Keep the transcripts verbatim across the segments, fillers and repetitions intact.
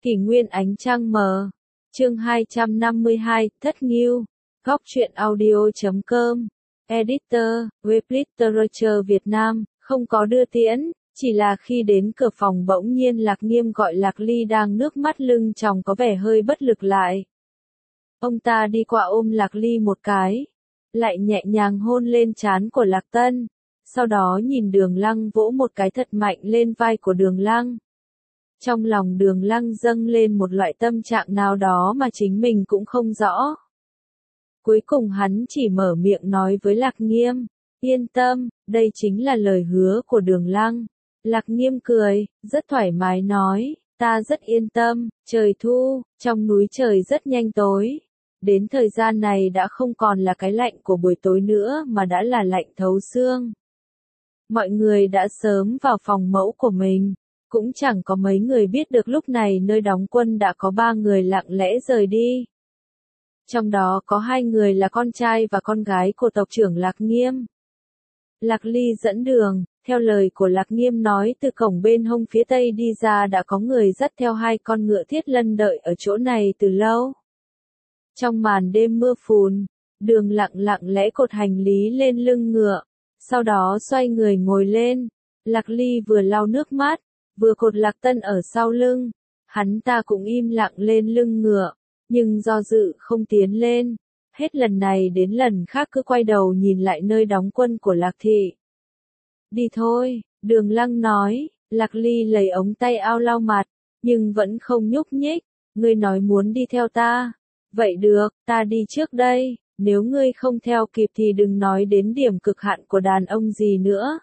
Kỷ nguyên ánh trăng mờ. Chương hai trăm năm mươi hai, Thất Nghiêu. Góc truyện audio chấm com. Editor, web literature Việt Nam, không có đưa tiễn, chỉ là khi đến cửa phòng bỗng nhiên Lạc Nghiêm gọi Lạc Ly đang nước mắt lưng tròng có vẻ hơi bất lực lại. Ông ta đi qua ôm Lạc Ly một cái, lại nhẹ nhàng hôn lên trán của Lạc Tân, sau đó nhìn Đường Lăng vỗ một cái thật mạnh lên vai của Đường Lăng. Trong lòng Đường Lăng dâng lên một loại tâm trạng nào đó mà chính mình cũng không rõ. Cuối cùng hắn chỉ mở miệng nói với Lạc Nghiêm, yên tâm, đây chính là lời hứa của Đường Lăng. Lạc Nghiêm cười, rất thoải mái nói, ta rất yên tâm, trời thu, trong núi trời rất nhanh tối. Đến thời gian này đã không còn là cái lạnh của buổi tối nữa mà đã là lạnh thấu xương. Mọi người đã sớm vào phòng mẫu của mình. Cũng chẳng có mấy người biết được lúc này nơi đóng quân đã có ba người lặng lẽ rời đi. Trong đó có hai người là con trai và con gái của tộc trưởng Lạc Nghiêm. Lạc Ly dẫn đường, theo lời của Lạc Nghiêm nói từ cổng bên hông phía tây đi ra đã có người dắt theo hai con ngựa thiết lân đợi ở chỗ này từ lâu. Trong màn đêm mưa phùn, Đường lặng lặng lẽ cột hành lý lên lưng ngựa, sau đó xoay người ngồi lên. Lạc Ly vừa lau nước mắt, vừa cột Lạc Tân ở sau lưng, hắn ta cũng im lặng lên lưng ngựa, nhưng do dự không tiến lên, hết lần này đến lần khác cứ quay đầu nhìn lại nơi đóng quân của Lạc Thị. Đi thôi, Đường Lăng nói. Lạc Ly lấy ống tay áo lau mặt, nhưng vẫn không nhúc nhích. Ngươi nói muốn đi theo ta, vậy được, ta đi trước đây, nếu ngươi không theo kịp thì đừng nói đến điểm cực hạn của đàn ông gì nữa.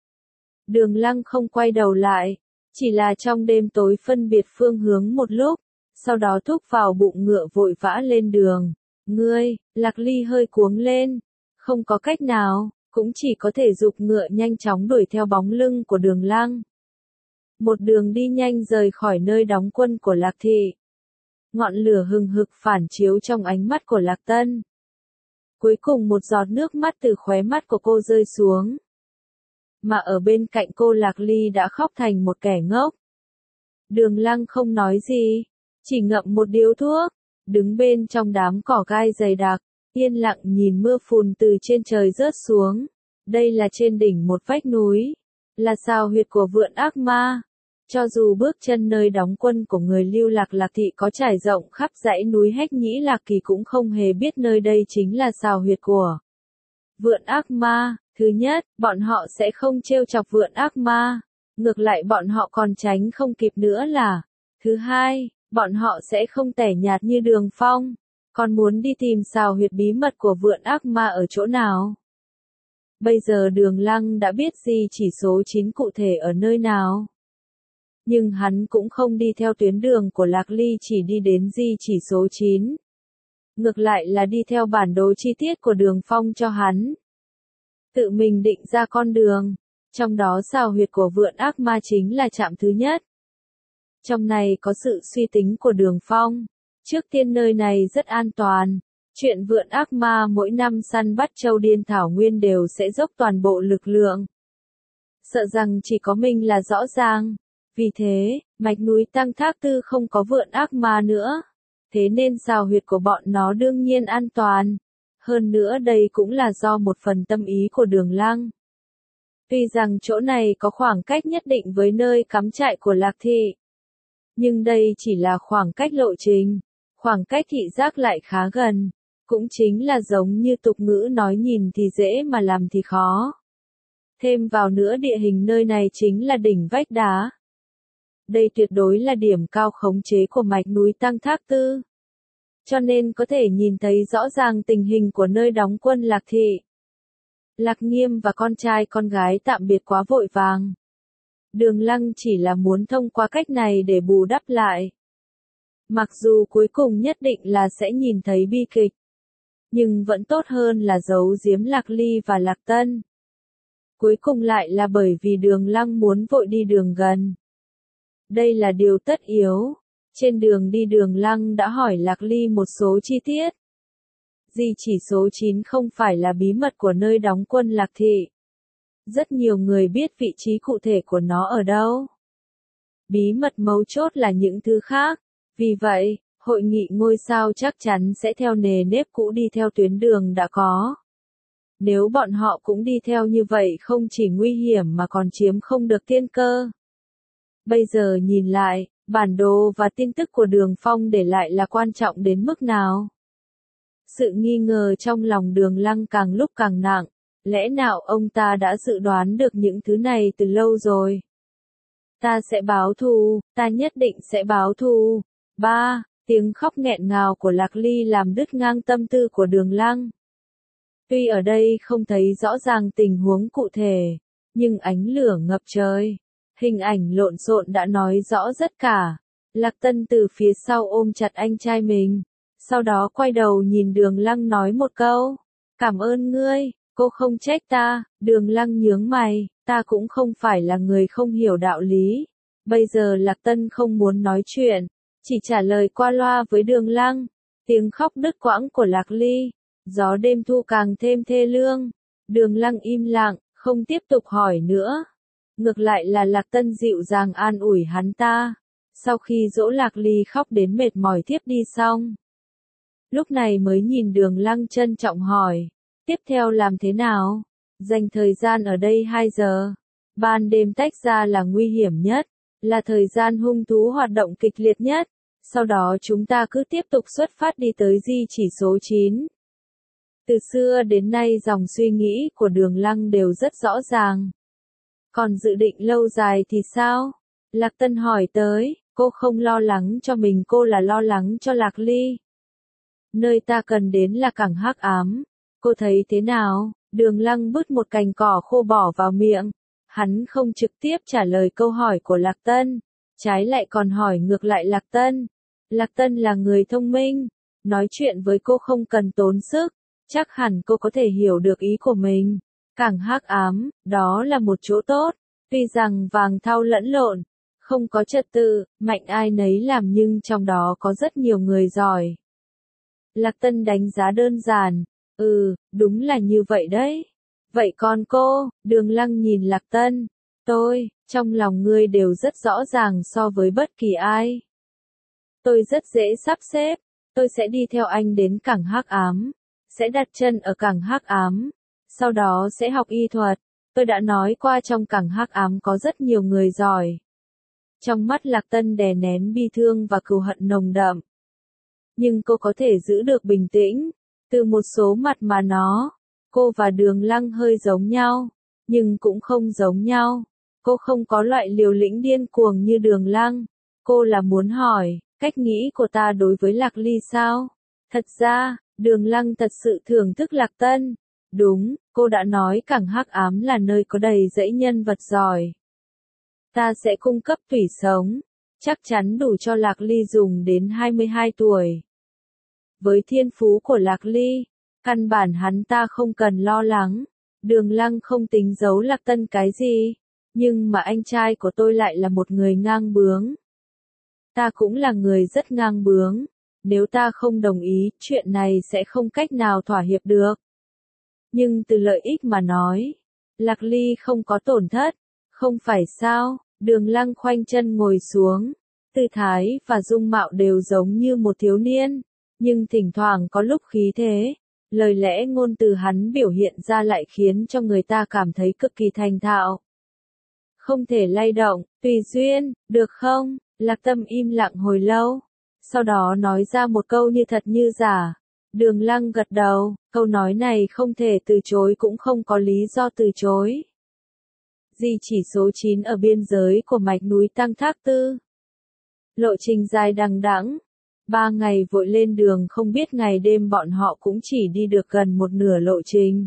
Đường Lăng không quay đầu lại. Chỉ là trong đêm tối phân biệt phương hướng một lúc, sau đó thúc vào bụng ngựa vội vã lên đường. Ngươi, Lạc Ly hơi cuống lên, không có cách nào, cũng chỉ có thể giục ngựa nhanh chóng đuổi theo bóng lưng của Đường Lăng. Một đường đi nhanh rời khỏi nơi đóng quân của Lạc Thị. Ngọn lửa hừng hực phản chiếu trong ánh mắt của Lạc Tân. Cuối cùng một giọt nước mắt từ khóe mắt của cô rơi xuống. Mà ở bên cạnh cô Lạc Ly đã khóc thành một kẻ ngốc. Đường Lăng không nói gì, chỉ ngậm một điếu thuốc, đứng bên trong đám cỏ gai dày đặc, yên lặng nhìn mưa phùn từ trên trời rớt xuống. Đây là trên đỉnh một vách núi, là sao huyệt của vượn ác ma. Cho dù bước chân nơi đóng quân của người lưu lạc Lạc Thị có trải rộng khắp dãy núi Hách Nhĩ Lạc Kỳ cũng không hề biết nơi đây chính là sao huyệt của vượn ác ma. Thứ nhất, bọn họ sẽ không trêu chọc vượn ác ma, ngược lại bọn họ còn tránh không kịp nữa là. Thứ hai, bọn họ sẽ không tẻ nhạt như Đường Phong, còn muốn đi tìm sao huyệt bí mật của vượn ác ma ở chỗ nào. Bây giờ Đường Lăng đã biết di chỉ số chín cụ thể ở nơi nào. Nhưng hắn cũng không đi theo tuyến đường của Lạc Ly chỉ đi đến di chỉ số chín. Ngược lại là đi theo bản đồ chi tiết của Đường Phong cho hắn. Tự mình định ra con đường, trong đó sao huyệt của vượn ác ma chính là trạm thứ nhất. Trong này có sự suy tính của Đường Phong. Trước tiên nơi này rất an toàn. Chuyện vượn ác ma mỗi năm săn bắt châu điên thảo nguyên đều sẽ dốc toàn bộ lực lượng. Sợ rằng chỉ có mình là rõ ràng. Vì thế, mạch núi Tăng Thác Tư không có vượn ác ma nữa. Thế nên sao huyệt của bọn nó đương nhiên an toàn. Hơn nữa đây cũng là do một phần tâm ý của Đường Lăng. Tuy rằng chỗ này có khoảng cách nhất định với nơi cắm trại của Lạc Thị. Nhưng đây chỉ là khoảng cách lộ trình. Khoảng cách thị giác lại khá gần. Cũng chính là giống như tục ngữ nói nhìn thì dễ mà làm thì khó. Thêm vào nữa địa hình nơi này chính là đỉnh vách đá. Đây tuyệt đối là điểm cao khống chế của mạch núi Tăng Thác Tư. Cho nên có thể nhìn thấy rõ ràng tình hình của nơi đóng quân Lạc Thị. Lạc Nghiêm và con trai con gái tạm biệt quá vội vàng. Đường Lăng chỉ là muốn thông qua cách này để bù đắp lại. Mặc dù cuối cùng nhất định là sẽ nhìn thấy bi kịch. Nhưng vẫn tốt hơn là giấu giếm Lạc Ly và Lạc Tân. Cuối cùng lại là bởi vì Đường Lăng muốn vội đi đường gần. Đây là điều tất yếu. Trên đường đi Đường Lăng đã hỏi Lạc Ly một số chi tiết. Di chỉ số chín không phải là bí mật của nơi đóng quân Lạc Thị. Rất nhiều người biết vị trí cụ thể của nó ở đâu. Bí mật mấu chốt là những thứ khác. Vì vậy, hội nghị ngôi sao chắc chắn sẽ theo nề nếp cũ đi theo tuyến đường đã có. Nếu bọn họ cũng đi theo như vậy không chỉ nguy hiểm mà còn chiếm không được tiên cơ. Bây giờ nhìn lại, bản đồ và tin tức của Đường Phong để lại là quan trọng đến mức nào? Sự nghi ngờ trong lòng Đường Lăng càng lúc càng nặng, lẽ nào ông ta đã dự đoán được những thứ này từ lâu rồi? Ta sẽ báo thù, ta nhất định sẽ báo thù. Ba, tiếng khóc nghẹn ngào của Lạc Ly làm đứt ngang tâm tư của Đường Lăng. Tuy ở đây không thấy rõ ràng tình huống cụ thể, nhưng ánh lửa ngập trời, hình ảnh lộn xộn đã nói rõ tất cả. Lạc Tân từ phía sau ôm chặt anh trai mình, sau đó quay đầu nhìn Đường Lăng nói một câu, cảm ơn ngươi, cô không trách ta. Đường Lăng nhướng mày, ta cũng không phải là người không hiểu đạo lý. Bây giờ Lạc Tân không muốn nói chuyện, chỉ trả lời qua loa với Đường Lăng. Tiếng khóc đứt quãng của Lạc Ly, gió đêm thu càng thêm thê lương. Đường Lăng im lặng, không tiếp tục hỏi nữa. Ngược lại là Lạc Tân dịu dàng an ủi hắn ta. Sau khi dỗ Lạc Ly khóc đến mệt mỏi thiếp đi xong, lúc này mới nhìn Đường Lăng trân trọng hỏi, tiếp theo làm thế nào? Dành thời gian ở đây hai giờ. Ban đêm tách ra là nguy hiểm nhất, là thời gian hung thú hoạt động kịch liệt nhất. Sau đó chúng ta cứ tiếp tục xuất phát đi tới di chỉ số chín. Từ xưa đến nay dòng suy nghĩ của Đường Lăng đều rất rõ ràng. Còn dự định lâu dài thì sao? Lạc Tân hỏi tới, cô không lo lắng cho mình, cô là lo lắng cho Lạc Ly. Nơi ta cần đến là cảng hắc ám. Cô thấy thế nào? Đường Lăng bứt một cành cỏ khô bỏ vào miệng. Hắn không trực tiếp trả lời câu hỏi của Lạc Tân, trái lại còn hỏi ngược lại Lạc Tân. Lạc Tân là người thông minh, nói chuyện với cô không cần tốn sức, chắc hẳn cô có thể hiểu được ý của mình. Cảng hắc ám, đó là một chỗ tốt, tuy rằng vàng thau lẫn lộn, không có trật tự, mạnh ai nấy làm nhưng trong đó có rất nhiều người giỏi. Lạc Tân đánh giá đơn giản, ừ, đúng là như vậy đấy. Vậy còn cô? Đường Lăng nhìn Lạc Tân, tôi, trong lòng ngươi đều rất rõ ràng so với bất kỳ ai. Tôi rất dễ sắp xếp, tôi sẽ đi theo anh đến cảng hắc ám, sẽ đặt chân ở cảng hắc ám, sau đó sẽ học y thuật. Tôi đã nói qua trong cảng hắc ám có rất nhiều người giỏi. Trong mắt Lạc Tân đè nén bi thương và cừu hận nồng đậm. Nhưng cô có thể giữ được bình tĩnh. Từ một số mặt mà nó, cô và Đường Lăng hơi giống nhau, nhưng cũng không giống nhau. Cô không có loại liều lĩnh điên cuồng như Đường Lăng. Cô là muốn hỏi, cách nghĩ của ta đối với Lạc Ly sao? Thật ra, Đường Lăng thật sự thưởng thức Lạc Tân. Đúng, cô đã nói cảng hắc ám là nơi có đầy dẫy nhân vật giỏi. Ta sẽ cung cấp thủy sống, chắc chắn đủ cho Lạc Ly dùng đến hai mươi hai tuổi. Với thiên phú của Lạc Ly, căn bản hắn ta không cần lo lắng. Đường Lăng không tính giấu Lạc Tân cái gì, nhưng mà anh trai của tôi lại là một người ngang bướng. Ta cũng là người rất ngang bướng, nếu ta không đồng ý, chuyện này sẽ không cách nào thỏa hiệp được. Nhưng từ lợi ích mà nói, Lạc Ly không có tổn thất, không phải sao? Đường Lăng khoanh chân ngồi xuống, tư thái và dung mạo đều giống như một thiếu niên, nhưng thỉnh thoảng có lúc khí thế, lời lẽ ngôn từ hắn biểu hiện ra lại khiến cho người ta cảm thấy cực kỳ thành thạo. Không thể lay động, tùy duyên, được không? Lạc Tâm im lặng hồi lâu, sau đó nói ra một câu như thật như giả. Đường Lăng gật đầu, câu nói này không thể từ chối cũng không có lý do từ chối. Di chỉ số chín ở biên giới của mạch núi Tăng Thác Tư. Lộ trình dài đằng đẵng, ba ngày vội lên đường không biết ngày đêm bọn họ cũng chỉ đi được gần một nửa lộ trình.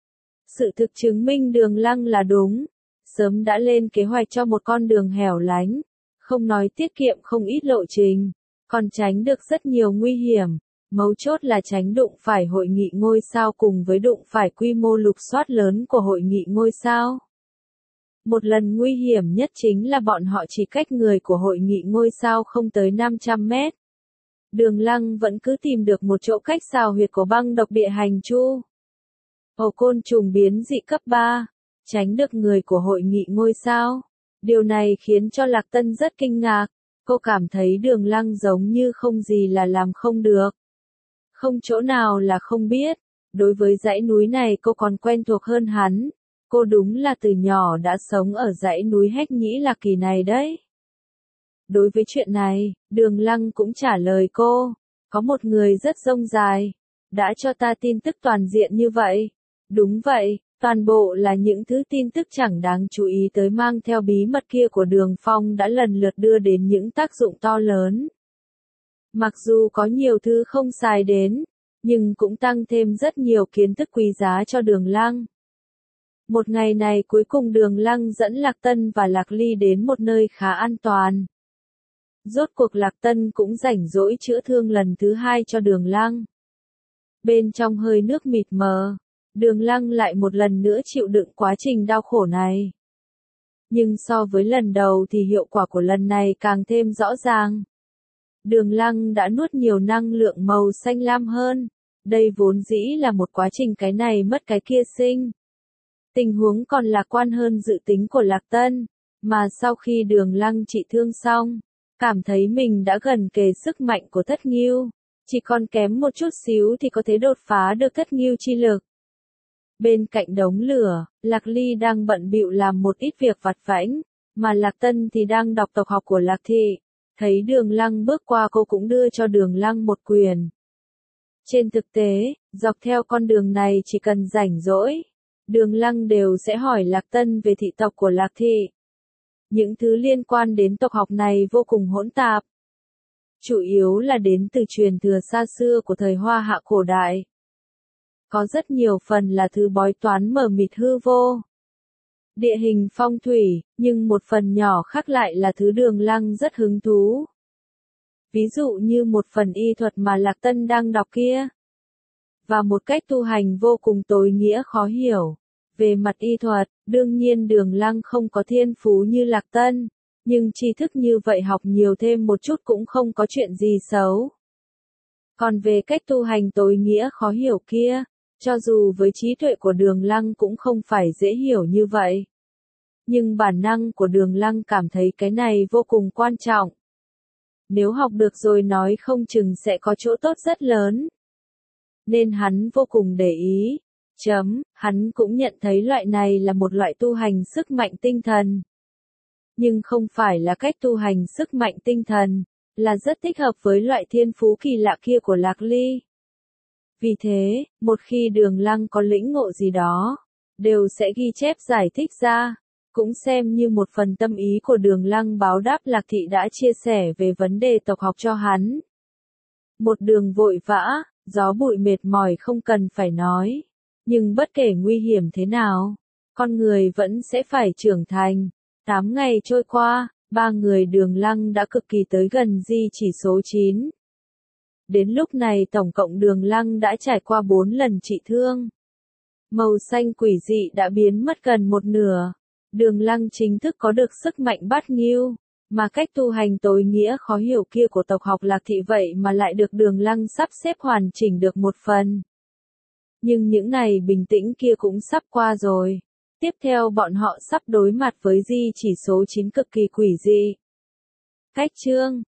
Sự thực chứng minh Đường Lăng là đúng, sớm đã lên kế hoạch cho một con đường hẻo lánh, không nói tiết kiệm không ít lộ trình, còn tránh được rất nhiều nguy hiểm. Mấu chốt là tránh đụng phải hội nghị ngôi sao cùng với đụng phải quy mô lục soát lớn của hội nghị ngôi sao. Một lần nguy hiểm nhất chính là bọn họ chỉ cách người của hội nghị ngôi sao không tới năm trăm mét. Đường Lăng vẫn cứ tìm được một chỗ cách xào huyệt của băng độc địa hành chu. Ổ côn trùng biến dị cấp ba, tránh được người của hội nghị ngôi sao. Điều này khiến cho Lạc Tân rất kinh ngạc. Cô cảm thấy Đường Lăng giống như không gì là làm không được. Không chỗ nào là không biết. Đối với dãy núi này cô còn quen thuộc hơn hắn. Cô đúng là từ nhỏ đã sống ở dãy núi Hách Nhĩ Lạc Kỳ này đấy. Đối với chuyện này, Đường Lăng cũng trả lời cô. Có một người rất rông dài. Đã cho ta tin tức toàn diện như vậy. Đúng vậy, toàn bộ là những thứ tin tức chẳng đáng chú ý tới mang theo bí mật kia của Đường Phong đã lần lượt đưa đến những tác dụng to lớn. Mặc dù có nhiều thứ không xài đến, nhưng cũng tăng thêm rất nhiều kiến thức quý giá cho Đường Lăng. Một ngày này cuối cùng Đường Lăng dẫn Lạc Tân và Lạc Ly đến một nơi khá an toàn. Rốt cuộc Lạc Tân cũng rảnh rỗi chữa thương lần thứ hai cho Đường Lăng. Bên trong hơi nước mịt mờ, Đường Lăng lại một lần nữa chịu đựng quá trình đau khổ này. Nhưng so với lần đầu thì hiệu quả của lần này càng thêm rõ ràng. Đường Lăng đã nuốt nhiều năng lượng màu xanh lam hơn. Đây vốn dĩ là một quá trình cái này mất cái kia sinh. Tình huống còn lạc quan hơn dự tính của Lạc Tân, mà sau khi Đường Lăng trị thương xong, cảm thấy mình đã gần kề sức mạnh của Thất Ngưu, chỉ còn kém một chút xíu thì có thể đột phá được Thất Ngưu chi lực. Bên cạnh đống lửa, Lạc Ly đang bận bịu làm một ít việc vặt vãnh, mà Lạc Tân thì đang đọc tộc học của Lạc Thị. Thấy Đường Lăng bước qua cô cũng đưa cho Đường Lăng một quyền. Trên thực tế, dọc theo con đường này chỉ cần rảnh rỗi, Đường Lăng đều sẽ hỏi Lạc Tân về thị tộc của Lạc Thị. Những thứ liên quan đến tộc học này vô cùng hỗn tạp. Chủ yếu là đến từ truyền thừa xa xưa của thời Hoa Hạ cổ đại. Có rất nhiều phần là thứ bói toán mờ mịt hư vô. Địa hình phong thủy, nhưng một phần nhỏ khác lại là thứ Đường Lăng rất hứng thú. Ví dụ như một phần y thuật mà Lạc Tân đang đọc kia. Và một cách tu hành vô cùng tối nghĩa khó hiểu. Về mặt y thuật, đương nhiên Đường Lăng không có thiên phú như Lạc Tân, nhưng tri thức như vậy học nhiều thêm một chút cũng không có chuyện gì xấu. Còn về cách tu hành tối nghĩa khó hiểu kia, cho dù với trí tuệ của Đường Lăng cũng không phải dễ hiểu như vậy. Nhưng bản năng của Đường Lăng cảm thấy cái này vô cùng quan trọng. Nếu học được rồi nói không chừng sẽ có chỗ tốt rất lớn. Nên hắn vô cùng để ý. Chấm, hắn cũng nhận thấy loại này là một loại tu hành sức mạnh tinh thần. Nhưng không phải là cách tu hành sức mạnh tinh thần, là rất thích hợp với loại thiên phú kỳ lạ kia của Lạc Ly. Vì thế, một khi Đường Lăng có lĩnh ngộ gì đó, đều sẽ ghi chép giải thích ra, cũng xem như một phần tâm ý của Đường Lăng báo đáp Lạc Thị đã chia sẻ về vấn đề tộc học cho hắn. Một đường vội vã, gió bụi mệt mỏi không cần phải nói, nhưng bất kể nguy hiểm thế nào, con người vẫn sẽ phải trưởng thành. Tám ngày trôi qua, ba người Đường Lăng đã cực kỳ tới gần di chỉ số chín. Đến lúc này tổng cộng Đường Lăng đã trải qua bốn lần trị thương. Màu xanh quỷ dị đã biến mất gần một nửa. Đường Lăng chính thức có được sức mạnh bát ngưu, mà cách tu hành tối nghĩa khó hiểu kia của tộc học Lạc Thị vậy mà lại được Đường Lăng sắp xếp hoàn chỉnh được một phần. Nhưng những ngày bình tĩnh kia cũng sắp qua rồi. Tiếp theo bọn họ sắp đối mặt với di chỉ số chín cực kỳ quỷ dị. Cách chương